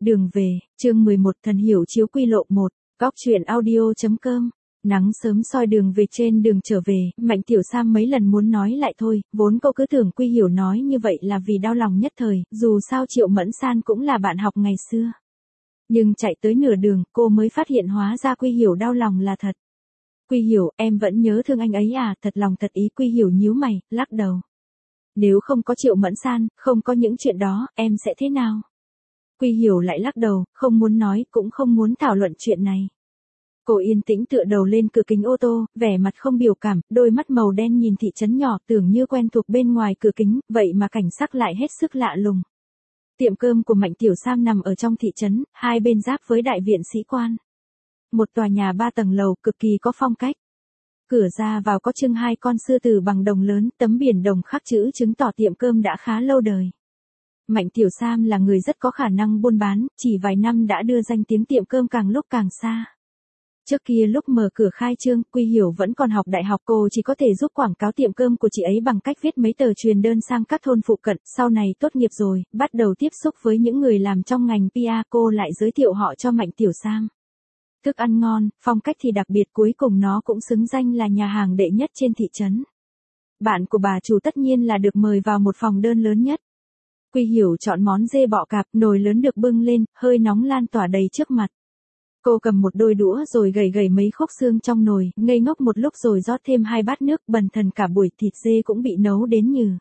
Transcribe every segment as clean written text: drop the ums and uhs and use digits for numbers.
Đường về, chương 11 thần hiểu chiếu quy lộ 1, góc truyện audio.com. Nắng sớm soi đường về trên đường trở về, Mạnh Tiểu Sam mấy lần muốn nói lại thôi, vốn cô cứ tưởng Quy Hiểu nói như vậy là vì đau lòng nhất thời, dù sao Triệu Mẫn San cũng là bạn học ngày xưa. Nhưng chạy tới nửa đường, cô mới phát hiện hóa ra Quy Hiểu đau lòng là thật. Quy Hiểu, em vẫn nhớ thương anh ấy à, thật lòng thật ý. Quy Hiểu nhíu mày, lắc đầu. Nếu không có Triệu Mẫn San, không có những chuyện đó, em sẽ thế nào? Quy Hiểu lại lắc đầu, không muốn nói, cũng không muốn thảo luận chuyện này. Cô yên tĩnh tựa đầu lên cửa kính ô tô, vẻ mặt không biểu cảm, đôi mắt màu đen nhìn thị trấn nhỏ tưởng như quen thuộc bên ngoài cửa kính, vậy mà cảnh sắc lại hết sức lạ lùng. Tiệm cơm của Mạnh Tiểu Sam nằm ở trong thị trấn, hai bên giáp với đại viện sĩ quan. Một tòa nhà 3 tầng lầu cực kỳ có phong cách. Cửa ra vào có trưng hai con sư tử bằng đồng lớn, tấm biển đồng khắc chữ chứng tỏ tiệm cơm đã khá lâu đời. Mạnh Tiểu Sam là người rất có khả năng buôn bán, chỉ vài năm đã đưa danh tiếng tiệm cơm càng lúc càng xa. Trước kia lúc mở cửa khai trương, Quy Hiểu vẫn còn học đại học, cô chỉ có thể giúp quảng cáo tiệm cơm của chị ấy bằng cách viết mấy tờ truyền đơn sang các thôn phụ cận. Sau này tốt nghiệp rồi, bắt đầu tiếp xúc với những người làm trong ngành PR, cô lại giới thiệu họ cho Mạnh Tiểu Sam. Thức ăn ngon, phong cách thì đặc biệt, cuối cùng nó cũng xứng danh là nhà hàng đệ nhất trên thị trấn. Bạn của bà chủ tất nhiên là được mời vào một phòng đơn lớn nhất. Quy Hiểu chọn món dê bọ cạp, nồi lớn được bưng lên, hơi nóng lan tỏa đầy trước mặt. Cô cầm một đôi đũa rồi gẩy mấy khúc xương trong nồi, ngây ngốc một lúc rồi rót thêm 2 bát nước, bần thần cả buổi thịt dê cũng bị nấu đến nhừ.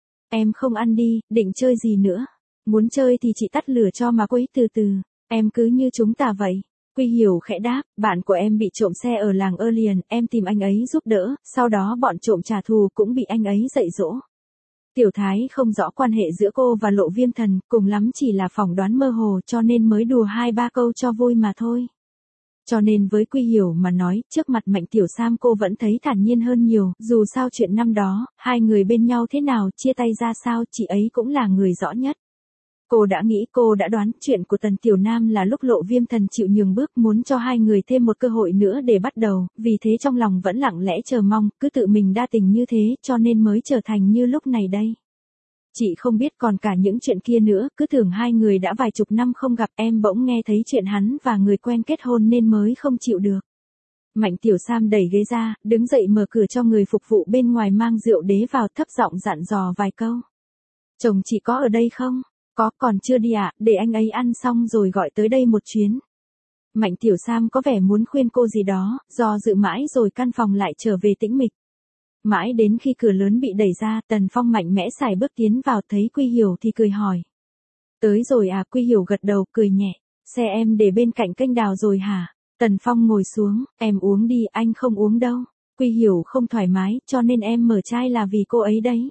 Em không ăn đi, định chơi gì nữa? Muốn chơi thì chị tắt lửa cho mà quấy từ từ, em cứ như chúng ta vậy. Quy Hiểu khẽ đáp, bạn của em bị trộm xe ở làng Erlian, em tìm anh ấy giúp đỡ, sau đó bọn trộm trả thù cũng bị anh ấy dạy dỗ. Tiểu Thái không rõ quan hệ giữa cô và Lộ Viêm Thần, cùng lắm chỉ là phỏng đoán mơ hồ cho nên mới đùa 2-3 câu cho vui mà thôi. Cho nên với Quy Hiểu mà nói, trước mặt Mạnh Tiểu Sam cô vẫn thấy thản nhiên hơn nhiều, dù sao chuyện năm đó, hai người bên nhau thế nào, chia tay ra sao, chị ấy cũng là người rõ nhất. Cô đã nghĩ, cô đã đoán chuyện của Tần Tiểu Nam là lúc Lộ Viêm Thần chịu nhường bước, muốn cho hai người thêm một cơ hội nữa để bắt đầu, vì thế trong lòng vẫn lặng lẽ chờ mong, cứ tự mình đa tình như thế, cho nên mới trở thành như lúc này đây. Chị không biết còn cả những chuyện kia nữa, cứ tưởng hai người đã vài chục năm không gặp, em bỗng nghe thấy chuyện hắn và người quen kết hôn nên mới không chịu được. Mạnh Tiểu Sam đẩy ghế ra, đứng dậy mở cửa cho người phục vụ bên ngoài mang rượu đế vào, thấp giọng dặn dò vài câu. Chồng chị có ở đây không? Có, còn chưa đi ạ, để anh ấy ăn xong rồi gọi tới đây một chuyến. Mạnh Tiểu Sam có vẻ muốn khuyên cô gì đó, do dự mãi rồi căn phòng lại trở về tĩnh mịch. Mãi đến khi cửa lớn bị đẩy ra, Tần Phong mạnh mẽ sải bước tiến vào, thấy Quy Hiểu thì cười hỏi. Tới rồi à? Quy Hiểu gật đầu, cười nhẹ. Xe em để bên cạnh kênh đào rồi hả? Tần Phong ngồi xuống, em uống đi, anh không uống đâu. Quy Hiểu không thoải mái, cho nên em mở chai là vì cô ấy đấy.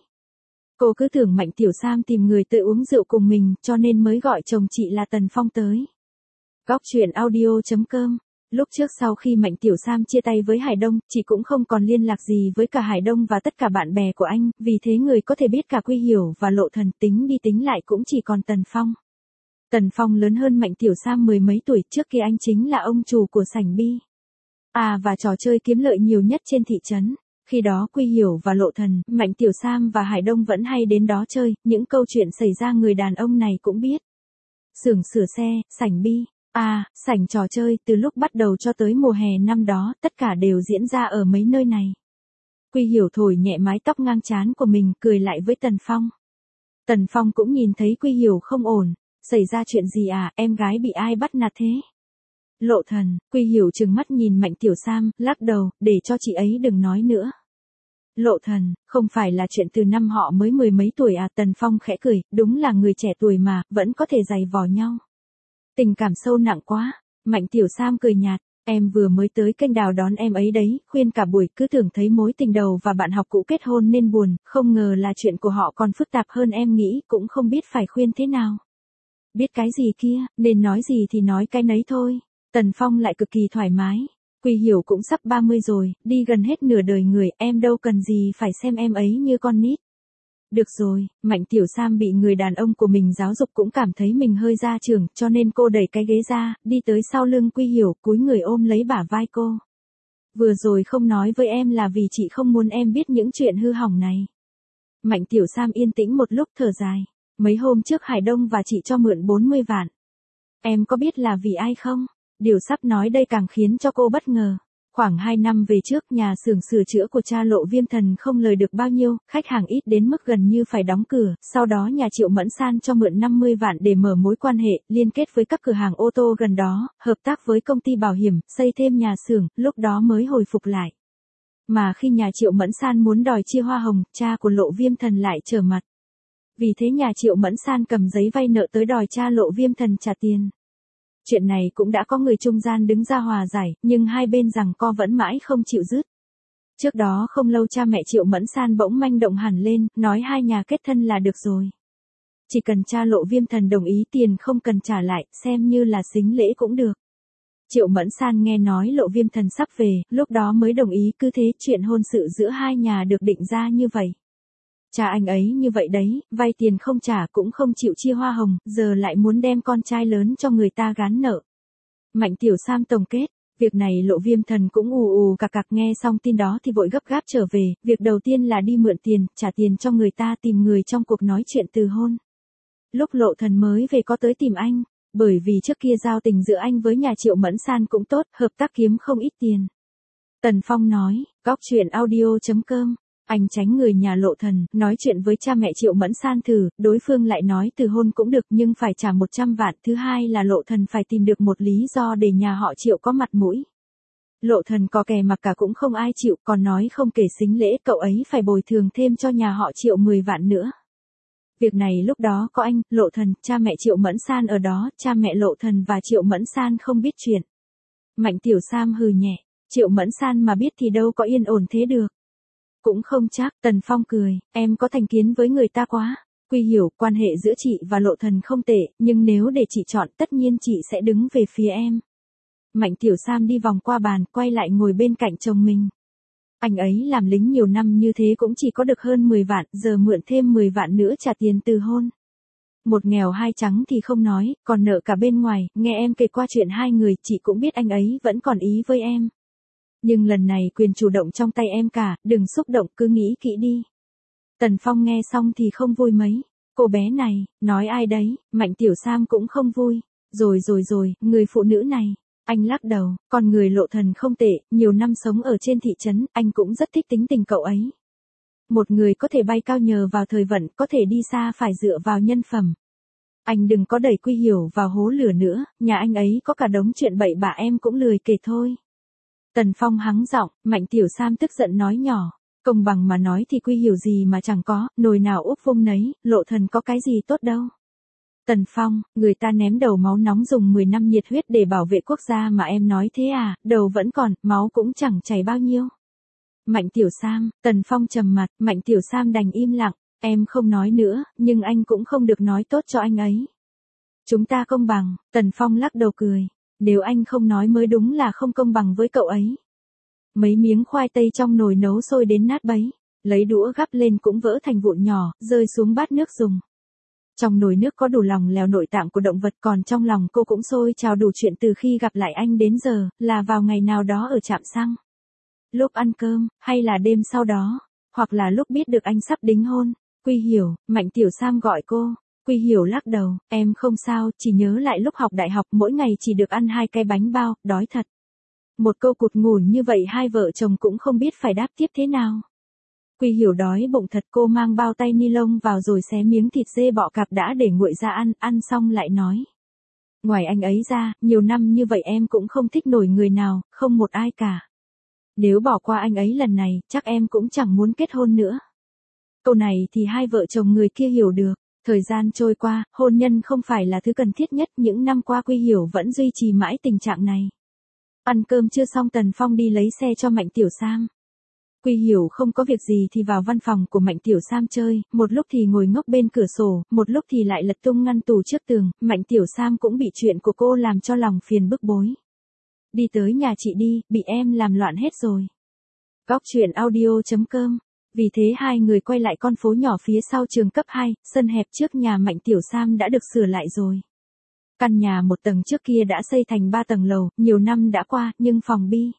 Cô cứ tưởng Mạnh Tiểu Sam tìm người tự uống rượu cùng mình, cho nên mới gọi chồng chị là Tần Phong tới. Góc truyện audio.com. Lúc trước sau khi Mạnh Tiểu Sam chia tay với Hải Đông, chị cũng không còn liên lạc gì với cả Hải Đông và tất cả bạn bè của anh, vì thế người có thể biết cả Quy Hiểu và Lộ Thần, tính đi tính lại cũng chỉ còn Tần Phong. Tần Phong lớn hơn Mạnh Tiểu Sam mười mấy tuổi, trước kia anh chính là ông chủ của sảnh bi. Và trò chơi kiếm lợi nhiều nhất trên thị trấn. Khi đó Quy Hiểu và Lộ Thần, Mạnh Tiểu Sam và Hải Đông vẫn hay đến đó chơi, những câu chuyện xảy ra người đàn ông này cũng biết. Xưởng sửa xe, sảnh bi. Sảnh trò chơi, từ lúc bắt đầu cho tới mùa hè năm đó, tất cả đều diễn ra ở mấy nơi này. Quy Hiểu thổi nhẹ mái tóc ngang trán của mình, cười lại với Tần Phong. Tần Phong cũng nhìn thấy Quy Hiểu không ổn. Xảy ra chuyện gì à, em gái bị ai bắt nạt thế? Lộ Thần, Quy Hiểu trừng mắt nhìn Mạnh Tiểu Sam, lắc đầu, để cho chị ấy đừng nói nữa. Lộ Thần, không phải là chuyện từ năm họ mới mười mấy tuổi à? Tần Phong khẽ cười, đúng là người trẻ tuổi mà, vẫn có thể giày vò nhau. Tình cảm sâu nặng quá. Mạnh Tiểu Sam cười nhạt, em vừa mới tới kênh đào đón em ấy đấy, khuyên cả buổi, cứ tưởng thấy mối tình đầu và bạn học cũ kết hôn nên buồn, không ngờ là chuyện của họ còn phức tạp hơn em nghĩ, cũng không biết phải khuyên thế nào. Biết cái gì kia, nên nói gì thì nói cái nấy thôi. Tần Phong lại cực kỳ thoải mái. Quy Hiểu cũng sắp 30 rồi, đi gần hết nửa đời người, em đâu cần gì phải xem em ấy như con nít. Được rồi, Mạnh Tiểu Sam bị người đàn ông của mình giáo dục cũng cảm thấy mình hơi gia trưởng, cho nên cô đẩy cái ghế ra, đi tới sau lưng Quy Hiểu, cúi người ôm lấy bả vai cô. Vừa rồi không nói với em là vì chị không muốn em biết những chuyện hư hỏng này. Mạnh Tiểu Sam yên tĩnh một lúc thở dài. Mấy hôm trước Hải Đông và chị cho mượn 40 vạn. Em có biết là vì ai không? Điều sắp nói đây càng khiến cho cô bất ngờ. Khoảng 2 năm về trước, nhà xưởng sửa chữa của cha Lộ Viêm Thần không lời được bao nhiêu, khách hàng ít đến mức gần như phải đóng cửa, sau đó nhà Triệu Mẫn San cho mượn 50 vạn để mở mối quan hệ, liên kết với các cửa hàng ô tô gần đó, hợp tác với công ty bảo hiểm, xây thêm nhà xưởng, lúc đó mới hồi phục lại. Mà khi nhà Triệu Mẫn San muốn đòi chia hoa hồng, cha của Lộ Viêm Thần lại trở mặt. Vì thế nhà Triệu Mẫn San cầm giấy vay nợ tới đòi cha Lộ Viêm Thần trả tiền. Chuyện này cũng đã có người trung gian đứng ra hòa giải, nhưng hai bên giằng co vẫn mãi không chịu dứt. Trước đó không lâu cha mẹ Triệu Mẫn San bỗng manh động hẳn lên, nói hai nhà kết thân là được rồi. Chỉ cần cha Lộ Viêm Thần đồng ý tiền không cần trả lại, xem như là sính lễ cũng được. Triệu Mẫn San nghe nói Lộ Viêm Thần sắp về, lúc đó mới đồng ý, cứ thế chuyện hôn sự giữa hai nhà được định ra như vậy. Cha anh ấy như vậy đấy, vay tiền không trả cũng không chịu chia hoa hồng, giờ lại muốn đem con trai lớn cho người ta gán nợ. Mạnh Tiểu Sam tổng kết, việc này Lộ Viêm Thần cũng ù ù cạc cạc, nghe xong tin đó thì vội gấp gáp trở về, việc đầu tiên là đi mượn tiền, trả tiền cho người ta, tìm người trong cuộc nói chuyện từ hôn. Lúc Lộ Thần mới về có tới tìm anh, bởi vì trước kia giao tình giữa anh với nhà Triệu Mẫn San cũng tốt, hợp tác kiếm không ít tiền. Tần Phong nói, góc chuyện audio.com. Anh tránh người nhà Lộ Thần, nói chuyện với cha mẹ Triệu Mẫn San thử, đối phương lại nói từ hôn cũng được nhưng phải trả 100 vạn. Thứ hai là Lộ Thần phải tìm được một lý do để nhà họ Triệu có mặt mũi. Lộ Thần có kè mặc cả cũng không ai chịu, còn nói không kể sính lễ cậu ấy phải bồi thường thêm cho nhà họ Triệu 10 vạn nữa. Việc này lúc đó có anh, Lộ Thần, cha mẹ Triệu Mẫn San ở đó, cha mẹ Lộ Thần và Triệu Mẫn San không biết chuyện. Mạnh Tiểu Sam hừ nhẹ, Triệu Mẫn San mà biết thì đâu có yên ổn thế được. Cũng không chắc, Tần Phong cười, em có thành kiến với người ta quá. Quy hiểu, quan hệ giữa chị và Lộ Thần không tệ, nhưng nếu để chị chọn tất nhiên chị sẽ đứng về phía em. Mạnh Tiểu Sam đi vòng qua bàn, quay lại ngồi bên cạnh chồng mình. Anh ấy làm lính nhiều năm như thế cũng chỉ có được hơn 10 vạn, giờ mượn thêm 10 vạn nữa trả tiền từ hôn. Một nghèo hai trắng thì không nói, còn nợ cả bên ngoài, nghe em kể qua chuyện hai người, chị cũng biết anh ấy vẫn còn ý với em. Nhưng lần này quyền chủ động trong tay em cả, đừng xúc động, cứ nghĩ kỹ đi. Tần Phong nghe xong thì không vui mấy. Cô bé này, nói ai đấy, Mạnh Tiểu Sam cũng không vui. Rồi, người phụ nữ này. Anh lắc đầu, con người Lộ Thần không tệ, nhiều năm sống ở trên thị trấn, anh cũng rất thích tính tình cậu ấy. Một người có thể bay cao nhờ vào thời vận, có thể đi xa phải dựa vào nhân phẩm. Anh đừng có đẩy Quy Hiểu vào hố lửa nữa, nhà anh ấy có cả đống chuyện bậy bạ em cũng lười kể thôi. Tần Phong hắng giọng, Mạnh Tiểu Sam tức giận nói nhỏ, công bằng mà nói thì Quy Hiểu gì mà chẳng có, nồi nào úp vung nấy, Lộ Thần có cái gì tốt đâu. Tần Phong, người ta ném đầu máu nóng dùng 10 năm nhiệt huyết để bảo vệ quốc gia mà em nói thế à, đầu vẫn còn, máu cũng chẳng chảy bao nhiêu. Mạnh Tiểu Sam, Tần Phong trầm mặt, Mạnh Tiểu Sam đành im lặng, em không nói nữa, nhưng anh cũng không được nói tốt cho anh ấy. Chúng ta công bằng, Tần Phong lắc đầu cười, nếu anh không nói mới đúng là không công bằng với cậu ấy. Mấy miếng khoai tây trong nồi nấu sôi đến nát bấy, lấy đũa gắp lên cũng vỡ thành vụn nhỏ, rơi xuống bát nước dùng. Trong nồi nước có đủ lòng lèo nội tạng của động vật, còn trong lòng cô cũng sôi trào đủ chuyện từ khi gặp lại anh đến giờ, là vào ngày nào đó ở trạm xăng. Lúc ăn cơm, hay là đêm sau đó, hoặc là lúc biết được anh sắp đính hôn. Quy Hiểu, Mạnh Tiểu Sam gọi cô. Quy Hiểu lắc đầu, em không sao, chỉ nhớ lại lúc học đại học mỗi ngày chỉ được ăn 2 cái bánh bao, đói thật. Một câu cụt ngủn như vậy hai vợ chồng cũng không biết phải đáp tiếp thế nào. Quy Hiểu đói bụng thật, cô mang bao tay ni lông vào rồi xé miếng thịt dê bọ cạp đã để nguội ra ăn xong lại nói. Ngoài anh ấy ra, nhiều năm như vậy em cũng không thích nổi người nào, không một ai cả. Nếu bỏ qua anh ấy lần này, chắc em cũng chẳng muốn kết hôn nữa. Câu này thì hai vợ chồng người kia hiểu được. Thời gian trôi qua, hôn nhân không phải là thứ cần thiết nhất, những năm qua Quy Hiểu vẫn duy trì mãi tình trạng này. Ăn cơm chưa xong Tần Phong đi lấy xe cho Mạnh Tiểu Sam. Quy Hiểu không có việc gì thì vào văn phòng của Mạnh Tiểu Sam chơi, một lúc thì ngồi ngốc bên cửa sổ, một lúc thì lại lật tung ngăn tủ trước tường, Mạnh Tiểu Sam cũng bị chuyện của cô làm cho lòng phiền bức bối. Đi tới nhà chị đi, bị em làm loạn hết rồi. Góc chuyện audio.com. Vì thế hai người quay lại con phố nhỏ phía sau trường cấp 2, sân hẹp trước nhà Mạnh Tiểu Sam đã được sửa lại rồi. Căn nhà một tầng trước kia đã xây thành 3 tầng lầu, nhiều năm đã qua, nhưng phòng bi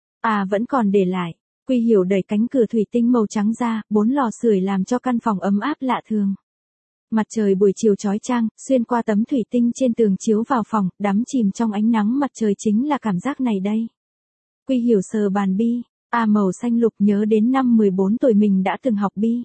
vẫn còn để lại. Quy Hiểu đẩy cánh cửa thủy tinh màu trắng ra, 4 lò sưởi làm cho căn phòng ấm áp lạ thường. Mặt trời buổi chiều chói chang, xuyên qua tấm thủy tinh trên tường chiếu vào phòng, đắm chìm trong ánh nắng mặt trời chính là cảm giác này đây. Quy Hiểu sờ bàn bi, màu xanh lục nhớ đến năm 14 tuổi mình đã từng học bi.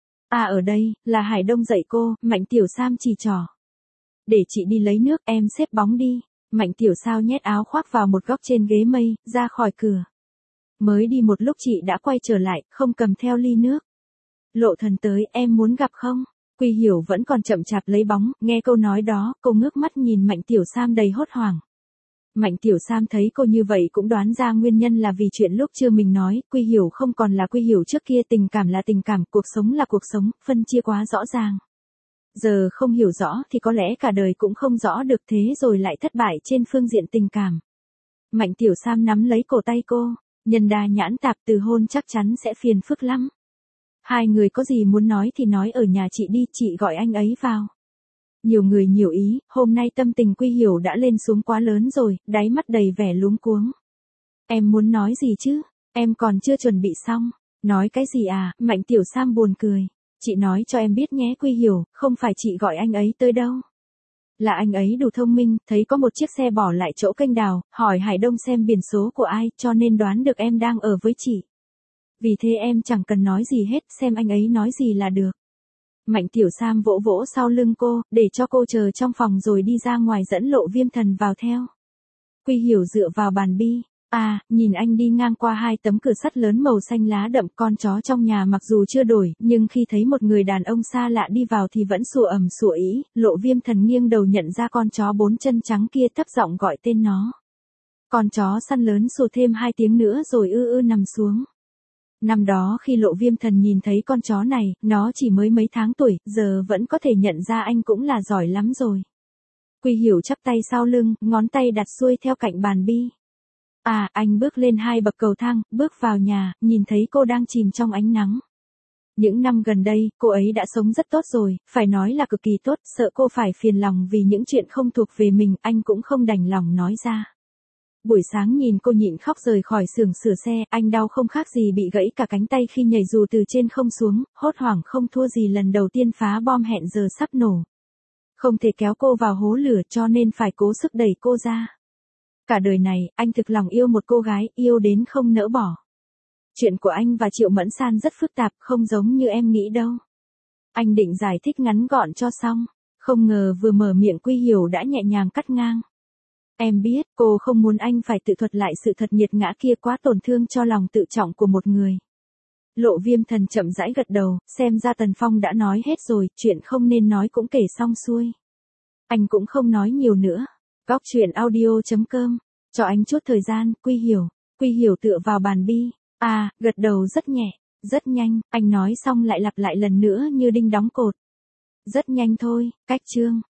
Ở đây, là Hải Đông dạy cô, Mạnh Tiểu Sam chỉ trỏ. Để chị đi lấy nước, em xếp bóng đi. Mạnh Tiểu Sao nhét áo khoác vào một góc trên ghế mây, ra khỏi cửa. Mới đi một lúc chị đã quay trở lại, không cầm theo ly nước. Lộ Thần tới, em muốn gặp không? Quy Hiểu vẫn còn chậm chạp lấy bóng, nghe câu nói đó, cô ngước mắt nhìn Mạnh Tiểu Sam đầy hốt hoảng. Mạnh Tiểu Sam thấy cô như vậy cũng đoán ra nguyên nhân là vì chuyện lúc chưa mình nói, Quy Hiểu không còn là Quy Hiểu trước kia, tình cảm là tình cảm, cuộc sống là cuộc sống, phân chia quá rõ ràng. Giờ không hiểu rõ thì có lẽ cả đời cũng không rõ được, thế rồi lại thất bại trên phương diện tình cảm. Mạnh Tiểu Sam nắm lấy cổ tay cô, nhân đa nhãn tạp, từ hôn chắc chắn sẽ phiền phức lắm. Hai người có gì muốn nói thì nói ở nhà chị đi, chị gọi anh ấy vào. Nhiều người nhiều ý, hôm nay tâm tình Quy Hiểu đã lên xuống quá lớn rồi, đáy mắt đầy vẻ luống cuống. Em muốn nói gì chứ? Em còn chưa chuẩn bị xong. Nói cái gì à? Mạnh Tiểu Sam buồn cười. Chị nói cho em biết nhé Quy Hiểu, không phải chị gọi anh ấy tới đâu. Là anh ấy đủ thông minh, thấy có một chiếc xe bỏ lại chỗ kênh đào, hỏi Hải Đông xem biển số của ai, cho nên đoán được em đang ở với chị. Vì thế em chẳng cần nói gì hết, xem anh ấy nói gì là được. Mạnh Tiểu Sam vỗ vỗ sau lưng cô, để cho cô chờ trong phòng rồi đi ra ngoài dẫn Lộ Viêm Thần vào theo. Quy Hiểu dựa vào bàn bi. Nhìn anh đi ngang qua hai tấm cửa sắt lớn màu xanh lá đậm, con chó trong nhà mặc dù chưa đổi, nhưng khi thấy một người đàn ông xa lạ đi vào thì vẫn sủa ầm sủa ý, Lộ Viêm Thần nghiêng đầu nhận ra con chó bốn chân trắng kia, thấp giọng gọi tên nó. Con chó săn lớn sủa thêm 2 tiếng nữa rồi nằm xuống. Năm đó khi Lộ Viêm Thần nhìn thấy con chó này, nó chỉ mới mấy tháng tuổi, giờ vẫn có thể nhận ra anh cũng là giỏi lắm rồi. Quy Hiểu chắp tay sau lưng, ngón tay đặt xuôi theo cạnh bàn bi. Anh bước lên 2 bậc cầu thang, bước vào nhà, nhìn thấy cô đang chìm trong ánh nắng. Những năm gần đây, cô ấy đã sống rất tốt rồi, phải nói là cực kỳ tốt, sợ cô phải phiền lòng vì những chuyện không thuộc về mình, anh cũng không đành lòng nói ra. Buổi sáng nhìn cô nhịn khóc rời khỏi xưởng sửa xe, anh đau không khác gì bị gãy cả cánh tay khi nhảy dù từ trên không xuống, hốt hoảng không thua gì lần đầu tiên phá bom hẹn giờ sắp nổ. Không thể kéo cô vào hố lửa cho nên phải cố sức đẩy cô ra. Cả đời này, anh thực lòng yêu một cô gái, yêu đến không nỡ bỏ. Chuyện của anh và Triệu Mẫn San rất phức tạp, không giống như em nghĩ đâu. Anh định giải thích ngắn gọn cho xong, không ngờ vừa mở miệng Quy Hiểu đã nhẹ nhàng cắt ngang. Em biết, cô không muốn anh phải tự thuật lại sự thật nghiệt ngã kia, quá tổn thương cho lòng tự trọng của một người. Lộ Viêm Thần chậm rãi gật đầu, xem ra Tần Phong đã nói hết rồi, chuyện không nên nói cũng kể xong xuôi. Anh cũng không nói nhiều nữa. Góc truyện audio.com, cho anh chút thời gian, Quy Hiểu. Quy Hiểu tựa vào bàn bi. Gật đầu rất nhẹ, rất nhanh, anh nói xong lại lặp lại lần nữa như đinh đóng cột. Rất nhanh thôi, cách chương.